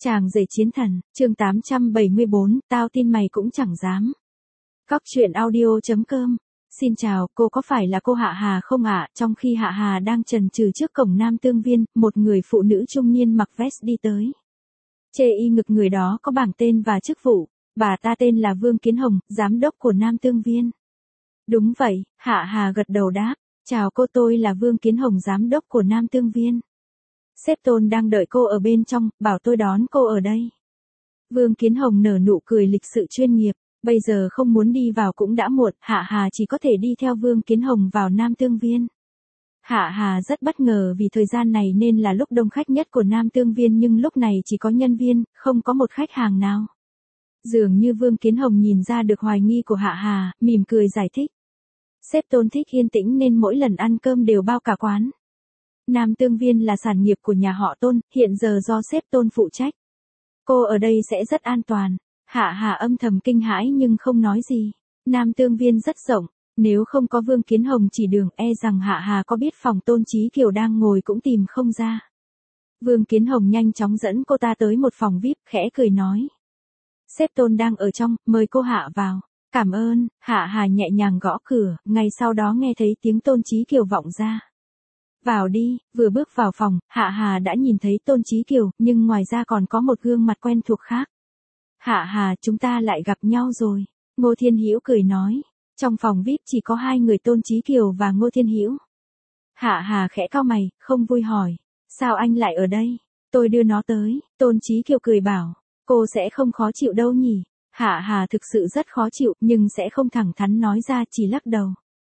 Chàng rể chiến thần, chương 874, tao tin mày cũng chẳng dám. Cóc truyện audio.com. Xin chào, cô có phải là cô Hạ Hà không ạ? Trong khi Hạ Hà đang chần chừ trước cổng Nam Tương Viên, một người phụ nữ trung niên mặc vest đi tới. Chê y ngực người đó có bảng tên và chức vụ, bà ta tên là Vương Kiến Hồng, giám đốc của Nam Tương Viên. Đúng vậy, Hạ Hà gật đầu đáp, chào cô, tôi là Vương Kiến Hồng, giám đốc của Nam Tương Viên. Sếp Tôn đang đợi cô ở bên trong, bảo tôi đón cô ở đây. Vương Kiến Hồng nở nụ cười lịch sự chuyên nghiệp, bây giờ không muốn đi vào cũng đã muộn, Hạ Hà chỉ có thể đi theo Vương Kiến Hồng vào Nam Tương Viên. Hạ Hà rất bất ngờ vì thời gian này nên là lúc đông khách nhất của Nam Tương Viên, nhưng lúc này chỉ có nhân viên, không có một khách hàng nào. Dường như Vương Kiến Hồng nhìn ra được hoài nghi của Hạ Hà, mỉm cười giải thích. Sếp Tôn thích yên tĩnh nên mỗi lần ăn cơm đều bao cả quán. Nam Tương Viên là sản nghiệp của nhà họ Tôn, hiện giờ do sếp Tôn phụ trách. Cô ở đây sẽ rất an toàn. Hạ Hà âm thầm kinh hãi nhưng không nói gì. Nam Tương Viên rất rộng, nếu không có Vương Kiến Hồng chỉ đường e rằng Hạ Hà có biết phòng Tôn Chí Kiều đang ngồi cũng tìm không ra. Vương Kiến Hồng nhanh chóng dẫn cô ta tới một phòng VIP, khẽ cười nói. Sếp Tôn đang ở trong, mời cô Hạ vào. Cảm ơn, Hạ Hà nhẹ nhàng gõ cửa, ngay sau đó nghe thấy tiếng Tôn Chí Kiều vọng ra. Vào đi, vừa bước vào phòng, Hạ Hà đã nhìn thấy Tôn Chí Kiều, nhưng ngoài ra còn có một gương mặt quen thuộc khác. Hạ Hà, chúng ta lại gặp nhau rồi. Ngô Thiên Hữu cười nói. Trong phòng VIP chỉ có hai người, Tôn Chí Kiều và Ngô Thiên Hữu. Hạ Hà khẽ cau mày, không vui hỏi. Sao anh lại ở đây? Tôi đưa nó tới. Tôn Chí Kiều cười bảo. Cô sẽ không khó chịu đâu nhỉ? Hạ Hà thực sự rất khó chịu, nhưng sẽ không thẳng thắn nói ra, chỉ lắc đầu.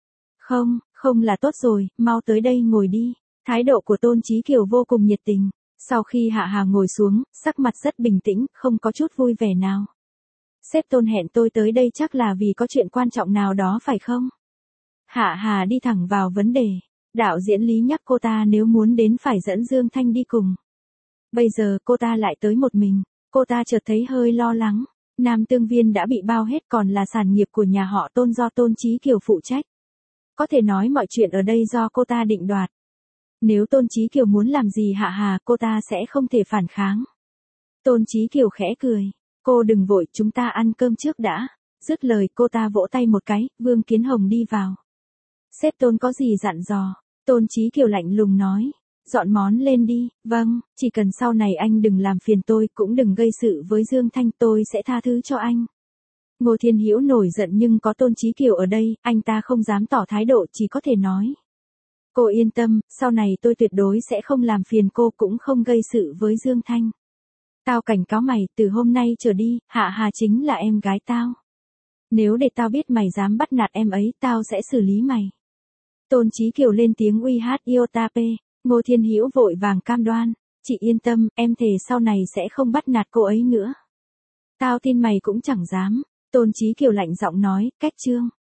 Không là tốt rồi, mau tới đây ngồi đi. Thái độ của Tôn Chí Kiều vô cùng nhiệt tình. Sau khi Hạ Hà ngồi xuống, sắc mặt rất bình tĩnh, không có chút vui vẻ nào. Sếp Tôn hẹn tôi tới đây chắc là vì có chuyện quan trọng nào đó phải không? Hạ Hà đi thẳng vào vấn đề. Đạo diễn Lý nhắc cô ta nếu muốn đến phải dẫn Dương Thanh đi cùng. Bây giờ cô ta lại tới một mình. Cô ta chợt thấy hơi lo lắng. Nam Tương Viên đã bị bao hết, còn là sản nghiệp của nhà họ Tôn do Tôn Chí Kiều phụ trách. Có thể nói mọi chuyện ở đây do cô ta định đoạt. Nếu Tôn Chí Kiều muốn làm gì Hạ Hà, cô ta sẽ không thể phản kháng. Tôn Chí Kiều khẽ cười. Cô đừng vội, chúng ta ăn cơm trước đã. Dứt lời cô ta vỗ tay một cái, Vương Kiến Hồng đi vào. Sếp Tôn có gì dặn dò? Tôn Chí Kiều lạnh lùng nói. Dọn món lên đi. Vâng, chỉ cần sau này anh đừng làm phiền tôi, cũng đừng gây sự với Dương Thanh, tôi sẽ tha thứ cho anh. Ngô Thiên Hữu nổi giận nhưng có Tôn Chí Kiều ở đây, anh ta không dám tỏ thái độ, chỉ có thể nói. Cô yên tâm, sau này tôi tuyệt đối sẽ không làm phiền cô, cũng không gây sự với Dương Thanh. Tao cảnh cáo mày, từ hôm nay trở đi, Hạ Hà chính là em gái tao. Nếu để tao biết mày dám bắt nạt em ấy, tao sẽ xử lý mày. Tôn Chí Kiều lên tiếng uy hát Iotape. Ngô Thiên Hữu vội vàng cam đoan. Chị yên tâm, em thề sau này sẽ không bắt nạt cô ấy nữa. Tao tin mày cũng chẳng dám. Tôn Chí Kiều lạnh giọng nói, cách chương.